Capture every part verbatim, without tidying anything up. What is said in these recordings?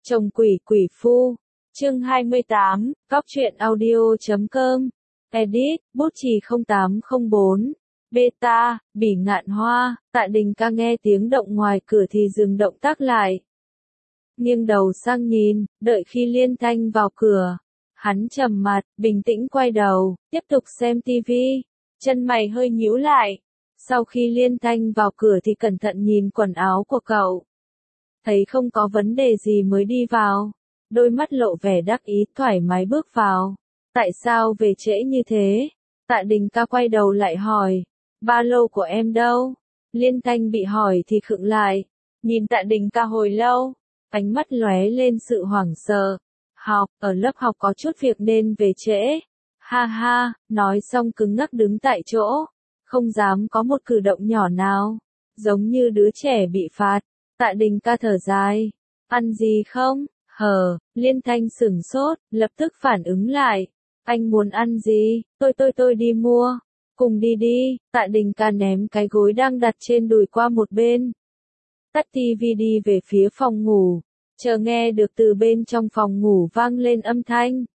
Chồng quỷ quỷ phu. Chương hai mươi tám, Cóc truyện audio chấm com. Edit, bút chì không tám không bốn. Beta, Bỉ Ngạn Hoa. Tạ Đình ca nghe tiếng động ngoài cửa thì dừng động tác lại. Nghiêng đầu sang nhìn, đợi khi Liên Thanh vào cửa. Hắn trầm mặt, bình tĩnh quay đầu, tiếp tục xem tivi. Chân mày hơi nhíu lại. Sau khi Liên Thanh vào cửa thì cẩn thận nhìn quần áo của cậu. Thấy không có vấn đề gì mới đi vào. Đôi mắt lộ vẻ đắc ý, thoải mái bước vào. Tại sao về trễ như thế? Tạ Đình ca quay đầu lại hỏi. Ba lô của em đâu? Liên Thanh bị hỏi thì khựng lại. Nhìn Tạ Đình ca hồi lâu. Ánh mắt lóe lên sự hoảng sợ. Học, ở lớp học có chút việc nên về trễ. Ha ha, nói xong cứng ngắc đứng tại chỗ. Không dám có một cử động nhỏ nào. Giống như đứa trẻ bị phạt. Tạ Đình ca thở dài. Ăn gì không? Hờ, Liên Thanh sửng sốt, lập tức phản ứng lại. Anh muốn ăn gì? Tôi tôi tôi đi mua. Cùng đi đi. Tạ Đình ca ném cái gối đang đặt trên đùi qua một bên. Tắt tivi đi về phía phòng ngủ. Chờ nghe được từ bên trong phòng ngủ vang lên âm thanh.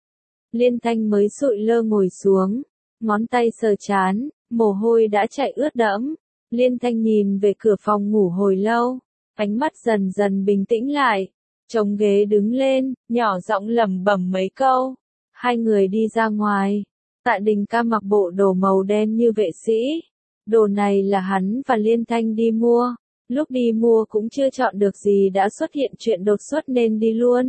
Liên Thanh mới sụi lơ ngồi xuống. Ngón tay sờ chán, mồ hôi đã chảy ướt đẫm. Liên Thanh nhìn về cửa phòng ngủ hồi lâu. Ánh mắt dần dần bình tĩnh lại. Chống ghế đứng lên, nhỏ giọng lẩm bẩm mấy câu. Hai người đi ra ngoài. Tạ Đình ca mặc bộ đồ màu đen như vệ sĩ. Đồ này là hắn và Liên Thanh đi mua. Lúc đi mua cũng chưa chọn được gì đã xuất hiện chuyện đột xuất nên đi luôn.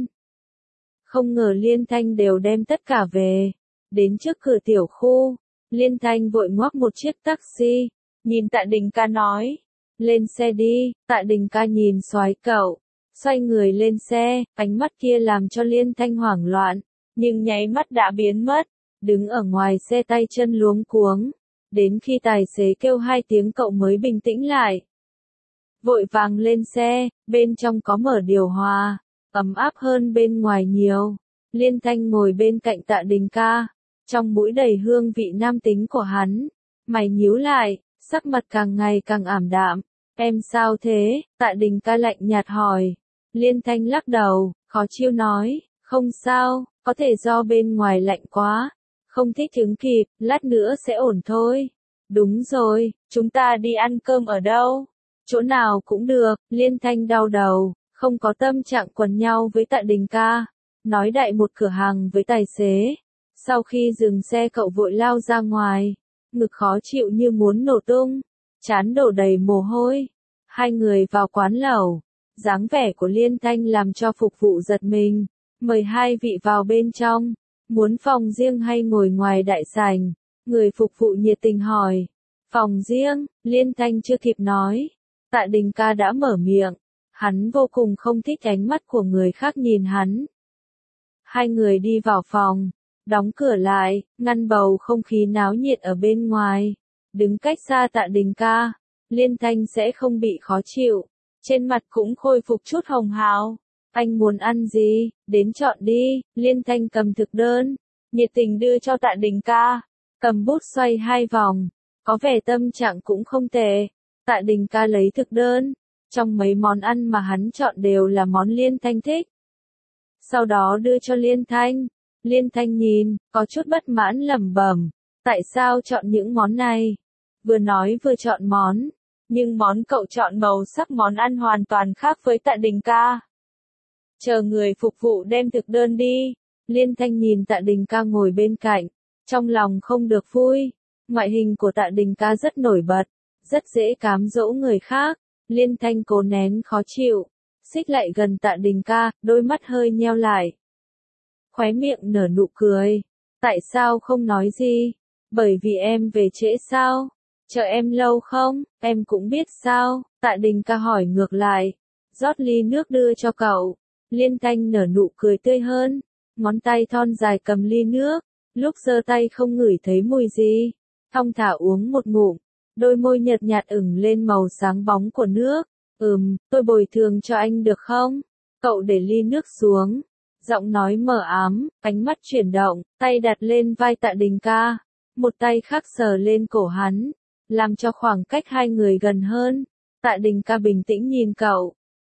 Không ngờ Liên Thanh đều đem tất cả về. Đến trước cửa tiểu khu, Liên Thanh vội ngoắc một chiếc taxi. Nhìn Tạ Đình ca nói. Lên xe đi. Tạ Đình ca nhìn soái cậu. Xoay người lên xe, ánh mắt kia làm cho Liên Thanh hoảng loạn. Nhưng nháy mắt đã biến mất. Đứng ở ngoài xe tay chân luống cuống. Đến khi tài xế kêu hai tiếng cậu mới bình tĩnh lại. Vội vàng lên xe, bên trong có mở điều hòa. Ấm áp hơn bên ngoài nhiều. Liên Thanh ngồi bên cạnh Tạ Đình ca. Trong mũi đầy hương vị nam tính của hắn. Mày nhíu lại, sắc mặt càng ngày càng ảm đạm. Em sao thế? Tạ Đình ca lạnh nhạt hỏi. Liên Thanh lắc đầu, khó chịu nói. Không sao, có thể do bên ngoài lạnh quá. Không thích ứng kịp, lát nữa sẽ ổn thôi. Đúng rồi, chúng ta đi ăn cơm ở đâu? Chỗ nào cũng được. Liên Thanh đau đầu, không có tâm trạng quần nhau với Tạ Đình ca. Nói đại một cửa hàng với tài xế. Sau khi dừng xe cậu vội lao ra ngoài. Ngực khó chịu như muốn nổ tung. Trán đổ đầy mồ hôi. Hai người vào quán lẩu. Dáng vẻ của Liên Thanh làm cho phục vụ giật mình. Mời hai vị vào bên trong. Muốn phòng riêng hay ngồi ngoài đại sảnh? Người phục vụ nhiệt tình hỏi. Phòng riêng. Liên Thanh chưa kịp nói. Tạ Đình ca đã mở miệng. Hắn vô cùng không thích ánh mắt của người khác nhìn hắn. Hai người đi vào phòng. Đóng cửa lại, ngăn bầu không khí náo nhiệt ở bên ngoài. Đứng cách xa Tạ Đình ca. Liên Thanh sẽ không bị khó chịu. Trên mặt cũng khôi phục chút hồng hào. Anh muốn ăn gì, đến chọn đi. Liên Thanh cầm thực đơn. Nhiệt tình đưa cho Tạ Đình ca. Cầm bút xoay hai vòng. Có vẻ tâm trạng cũng không tệ. Tạ Đình ca lấy thực đơn. Trong mấy món ăn mà hắn chọn đều là món Liên Thanh thích. Sau đó đưa cho Liên Thanh. Liên Thanh nhìn, có chút bất mãn lẩm bẩm. Tại sao chọn những món này? Vừa nói vừa chọn món. Nhưng món cậu chọn màu sắc món ăn hoàn toàn khác với Tạ Đình ca. Chờ người phục vụ đem thực đơn đi. Liên Thanh nhìn Tạ Đình ca ngồi bên cạnh. Trong lòng không được vui. Ngoại hình của Tạ Đình ca rất nổi bật. Rất dễ cám dỗ người khác. Liên Thanh cố nén khó chịu. Xích lại gần Tạ Đình ca, đôi mắt hơi nheo lại. Khóe miệng nở nụ cười. Tại sao không nói gì? Bởi vì em về trễ sao? Chờ em lâu không? Em cũng biết sao? Tạ Đình ca hỏi ngược lại. Rót ly nước đưa cho cậu. Liên Thanh nở nụ cười tươi hơn. Ngón tay thon dài cầm ly nước. Lúc giơ tay không ngửi thấy mùi gì. Thong thả uống một ngụm. Đôi môi nhợt nhạt ửng lên màu sáng bóng của nước. Ừm, tôi bồi thường cho anh được không? Cậu để ly nước xuống. Giọng nói mờ ám, ánh mắt chuyển động, tay đặt lên vai Tạ Đình ca. Một tay khác sờ lên cổ hắn. Làm cho khoảng cách hai người gần hơn. Tạ Đình ca bình tĩnh nhìn cậu.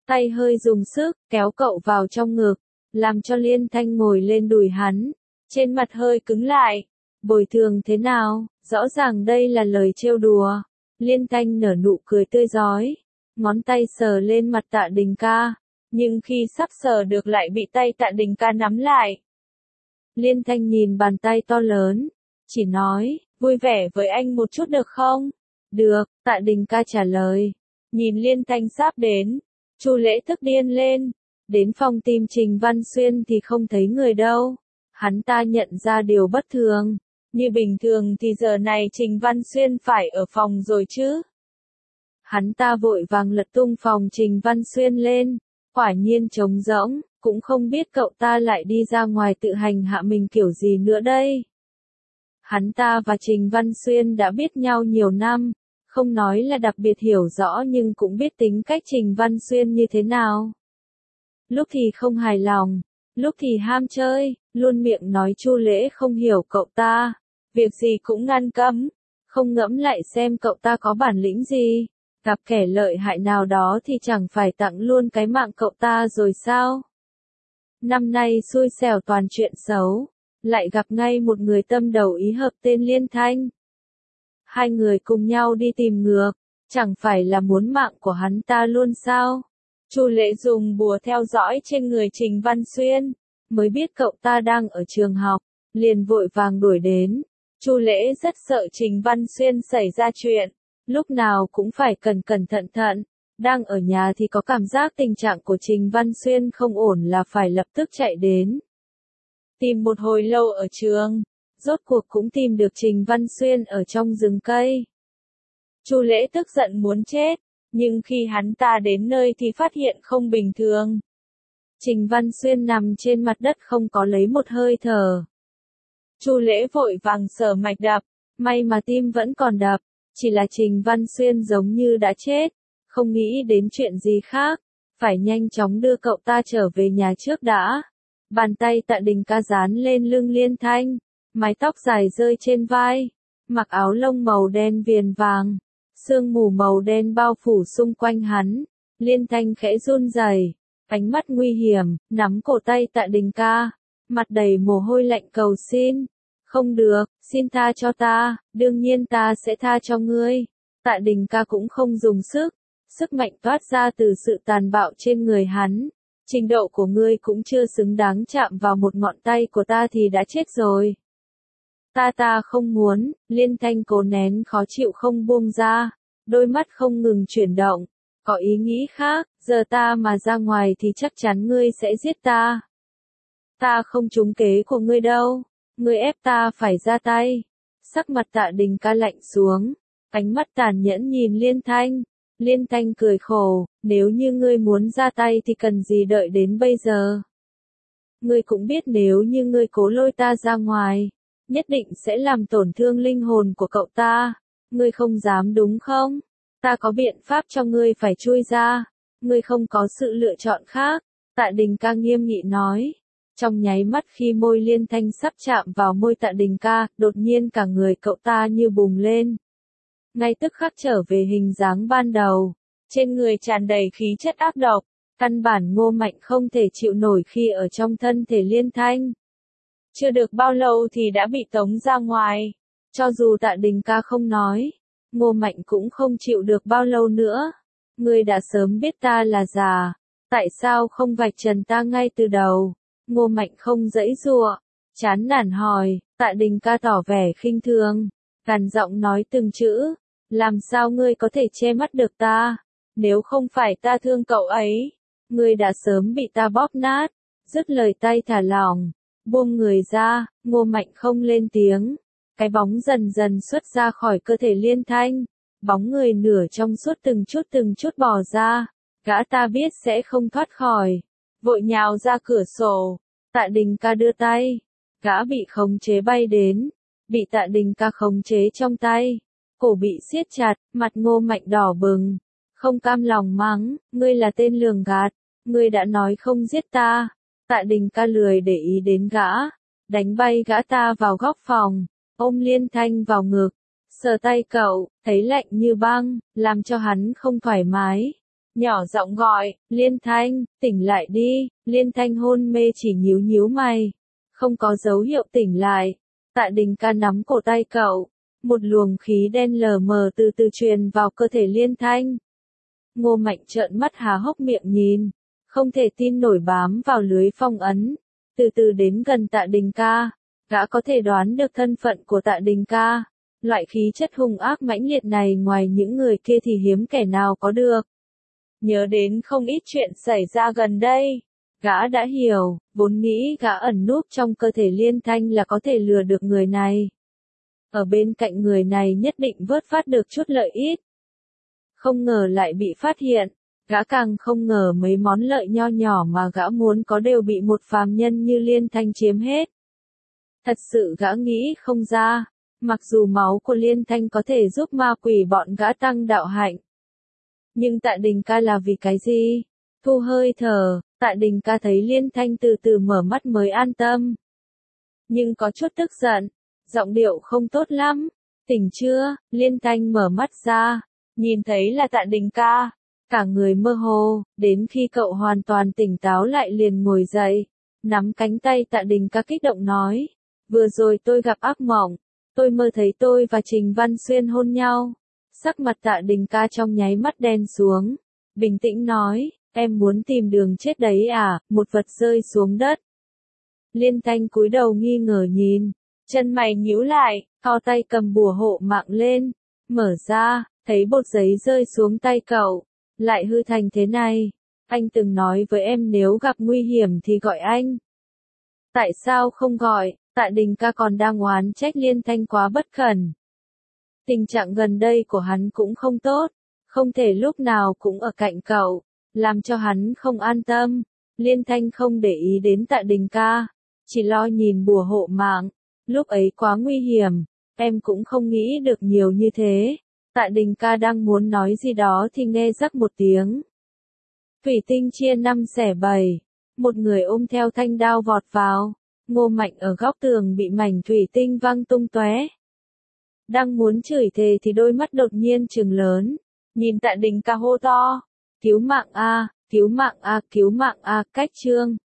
tay hơi dùng sức, kéo cậu vào trong ngực, làm cho Liên Thanh ngồi lên đùi hắn, trên mặt hơi cứng lại. Bồi thường thế nào, rõ ràng đây là lời trêu đùa. Liên Thanh nở nụ cười tươi rói, ngón tay sờ lên mặt Tạ Đình Ca, nhưng khi sắp sờ được lại bị tay Tạ Đình Ca nắm lại. Liên Thanh nhìn bàn tay to lớn, chỉ nói, vui vẻ với anh một chút được không? Được, Tạ Đình Ca trả lời. Nhìn Liên Thanh sắp đến, Chu Lễ tức điên lên, đến phòng tìm Trình Văn Xuyên thì không thấy người đâu. Hắn ta nhận ra điều bất thường, như bình thường thì giờ này Trình Văn Xuyên phải ở phòng rồi chứ. Hắn ta vội vàng lật tung phòng Trình Văn Xuyên lên, quả nhiên trống rỗng, cũng không biết cậu ta lại đi ra ngoài tự hành hạ mình kiểu gì nữa đây. Hắn ta và Trình Văn Xuyên đã biết nhau nhiều năm, không nói là đặc biệt hiểu rõ nhưng cũng biết tính cách Trình Văn Xuyên như thế nào. Lúc thì không hài lòng, lúc thì ham chơi, luôn miệng nói Chu Lễ không hiểu cậu ta, việc gì cũng ngăn cấm, không ngẫm lại xem cậu ta có bản lĩnh gì, gặp kẻ lợi hại nào đó thì chẳng phải tặng luôn cái mạng cậu ta rồi sao? Năm nay xui xẻo toàn chuyện xấu, lại gặp ngay một người tâm đầu ý hợp tên Liên Thanh. Hai người cùng nhau đi tìm ngược, chẳng phải là muốn mạng của hắn ta luôn sao? Chu Lễ dùng bùa theo dõi trên người Trình Văn Xuyên, mới biết cậu ta đang ở trường học, liền vội vàng đuổi đến. Chu Lễ rất sợ Trình Văn Xuyên xảy ra chuyện, lúc nào cũng phải cẩn cẩn thận thận, đang ở nhà thì có cảm giác tình trạng của Trình Văn Xuyên không ổn là phải lập tức chạy đến. Tìm một hồi lâu ở trường, rốt cuộc cũng tìm được Trình Văn Xuyên ở trong rừng cây. Chu Lễ tức giận muốn chết, nhưng khi hắn ta đến nơi thì phát hiện không bình thường. Trình Văn Xuyên nằm trên mặt đất không có lấy một hơi thở. Chu Lễ vội vàng sờ mạch đập, may mà tim vẫn còn đập, chỉ là Trình Văn Xuyên giống như đã chết, không nghĩ đến chuyện gì khác, phải nhanh chóng đưa cậu ta trở về nhà trước đã. Bàn tay Tạ Đình Ca dán lên lưng Liên Thanh, mái tóc dài rơi trên vai, mặc áo lông màu đen viền vàng, sương mù màu đen bao phủ xung quanh hắn. Liên Thanh khẽ run rẩy, ánh mắt nguy hiểm, nắm cổ tay Tạ Đình Ca, mặt đầy mồ hôi lạnh cầu xin. Không được, xin tha cho ta, đương nhiên ta sẽ tha cho ngươi. Tạ Đình Ca cũng không dùng sức, sức mạnh toát ra từ sự tàn bạo trên người hắn. Trình độ của ngươi cũng chưa xứng đáng chạm vào một ngón tay của ta thì đã chết rồi. Ta ta không muốn, Liên Thanh cố nén khó chịu không buông ra, đôi mắt không ngừng chuyển động, có ý nghĩ khác, giờ ta mà ra ngoài thì chắc chắn ngươi sẽ giết ta. Ta không trúng kế của ngươi đâu, ngươi ép ta phải ra tay. Sắc mặt Tạ Đình Ca lạnh xuống, ánh mắt tàn nhẫn nhìn Liên Thanh. Liên Thanh cười khổ, nếu như ngươi muốn ra tay thì cần gì đợi đến bây giờ. Ngươi cũng biết nếu như ngươi cố lôi ta ra ngoài, nhất định sẽ làm tổn thương linh hồn của cậu ta. Ngươi không dám đúng không? Ta có biện pháp cho ngươi phải chui ra. Ngươi không có sự lựa chọn khác. Tạ Đình Ca nghiêm nghị nói. Trong nháy mắt khi môi Liên Thanh sắp chạm vào môi Tạ Đình Ca, đột nhiên cả người cậu ta như bùng lên. Ngay tức khắc trở về hình dáng ban đầu, trên người tràn đầy khí chất ác độc, căn bản Ngô Mạnh không thể chịu nổi khi ở trong thân thể Liên Thanh. Chưa được bao lâu thì đã bị tống ra ngoài, cho dù Tạ Đình Ca không nói, Ngô Mạnh cũng không chịu được bao lâu nữa. Ngươi đã sớm biết ta là già, tại sao không vạch trần ta ngay từ đầu? Ngô Mạnh không giãy giụa, chán nản hỏi. Tạ Đình Ca tỏ vẻ khinh thường, gằn giọng nói từng chữ. Làm sao ngươi có thể che mắt được ta? Nếu không phải ta thương cậu ấy, ngươi đã sớm bị ta bóp nát. Dứt lời tay thả lỏng, buông người ra, Ngô Mạnh không lên tiếng. Cái bóng dần dần xuất ra khỏi cơ thể Liên Thanh. Bóng người nửa trong suốt từng chút từng chút bò ra. Gã ta biết sẽ không thoát khỏi, vội nhào ra cửa sổ. Tạ Đình Ca đưa tay, gã bị khống chế bay đến, bị Tạ Đình Ca khống chế trong tay. Cổ bị siết chặt, mặt Ngô Mạnh đỏ bừng, không cam lòng mắng, ngươi là tên lường gạt, ngươi đã nói không giết ta. Tạ Đình Ca lười để ý đến gã, đánh bay gã ta vào góc phòng, ôm Liên Thanh vào ngực, sờ tay cậu, thấy lạnh như băng, làm cho hắn không thoải mái. nhỏ giọng gọi, Liên Thanh, tỉnh lại đi, Liên Thanh hôn mê chỉ nhíu nhíu mày, không có dấu hiệu tỉnh lại. Tạ Đình ca nắm cổ tay cậu, một luồng khí đen lờ mờ từ từ truyền vào cơ thể Liên Thanh. Ngô Mạnh trợn mắt há hốc miệng nhìn, không thể tin nổi bám vào lưới phong ấn, từ từ đến gần Tạ Đình ca, gã có thể đoán được thân phận của Tạ Đình ca. Loại khí chất hung ác mãnh liệt này ngoài những người kia thì hiếm kẻ nào có được. Nhớ đến không ít chuyện xảy ra gần đây, gã đã hiểu, vốn nghĩ gã ẩn núp trong cơ thể Liên Thanh là có thể lừa được người này. Ở bên cạnh người này nhất định vớt phát được chút lợi ích. Không ngờ lại bị phát hiện, gã càng không ngờ mấy món lợi nho nhỏ mà gã muốn có đều bị một phàm nhân như Liên Thanh chiếm hết. Thật sự gã nghĩ không ra, mặc dù máu của Liên Thanh có thể giúp ma quỷ bọn gã tăng đạo hạnh. Nhưng Tạ Đình ca là vì cái gì? Thu hơi thở, Tạ Đình ca thấy Liên Thanh từ từ mở mắt mới an tâm. Nhưng có chút tức giận, giọng điệu không tốt lắm. Tỉnh chưa? Liên Thanh mở mắt ra, nhìn thấy là Tạ Đình ca, cả người mơ hồ, đến khi cậu hoàn toàn tỉnh táo lại liền ngồi dậy, nắm cánh tay Tạ Đình ca kích động nói, vừa rồi tôi gặp ác mộng, tôi mơ thấy tôi và Trình Văn Xuyên hôn nhau. Sắc mặt Tạ Đình ca trong nháy mắt đen xuống, bình tĩnh nói, em muốn tìm đường chết đấy à, một vật rơi xuống đất. Liên Thanh cúi đầu nghi ngờ nhìn, chân mày nhíu lại, co tay cầm bùa hộ mạng lên, mở ra, thấy bột giấy rơi xuống tay cậu, lại hư thành thế này. Anh từng nói với em nếu gặp nguy hiểm thì gọi anh. Tại sao không gọi? Tạ Đình ca còn đang oán trách Liên Thanh quá bất cẩn. Tình trạng gần đây của hắn cũng không tốt, không thể lúc nào cũng ở cạnh cậu, làm cho hắn không an tâm. Liên Thanh không để ý đến Tạ Đình ca, chỉ lo nhìn bùa hộ mạng, lúc ấy quá nguy hiểm, em cũng không nghĩ được nhiều như thế. Tạ Đình ca đang muốn nói gì đó thì nghe rắc một tiếng. Thủy tinh chia năm xẻ bảy, một người ôm theo thanh đao vọt vào, Ngô Mạnh ở góc tường bị mảnh thủy tinh văng tung tóe. Đang muốn chửi thề thì đôi mắt đột nhiên trừng lớn, nhìn Tạ Đình ca hô to, cứu mạng a, cứu mạng a, cứu mạng a, cách chương.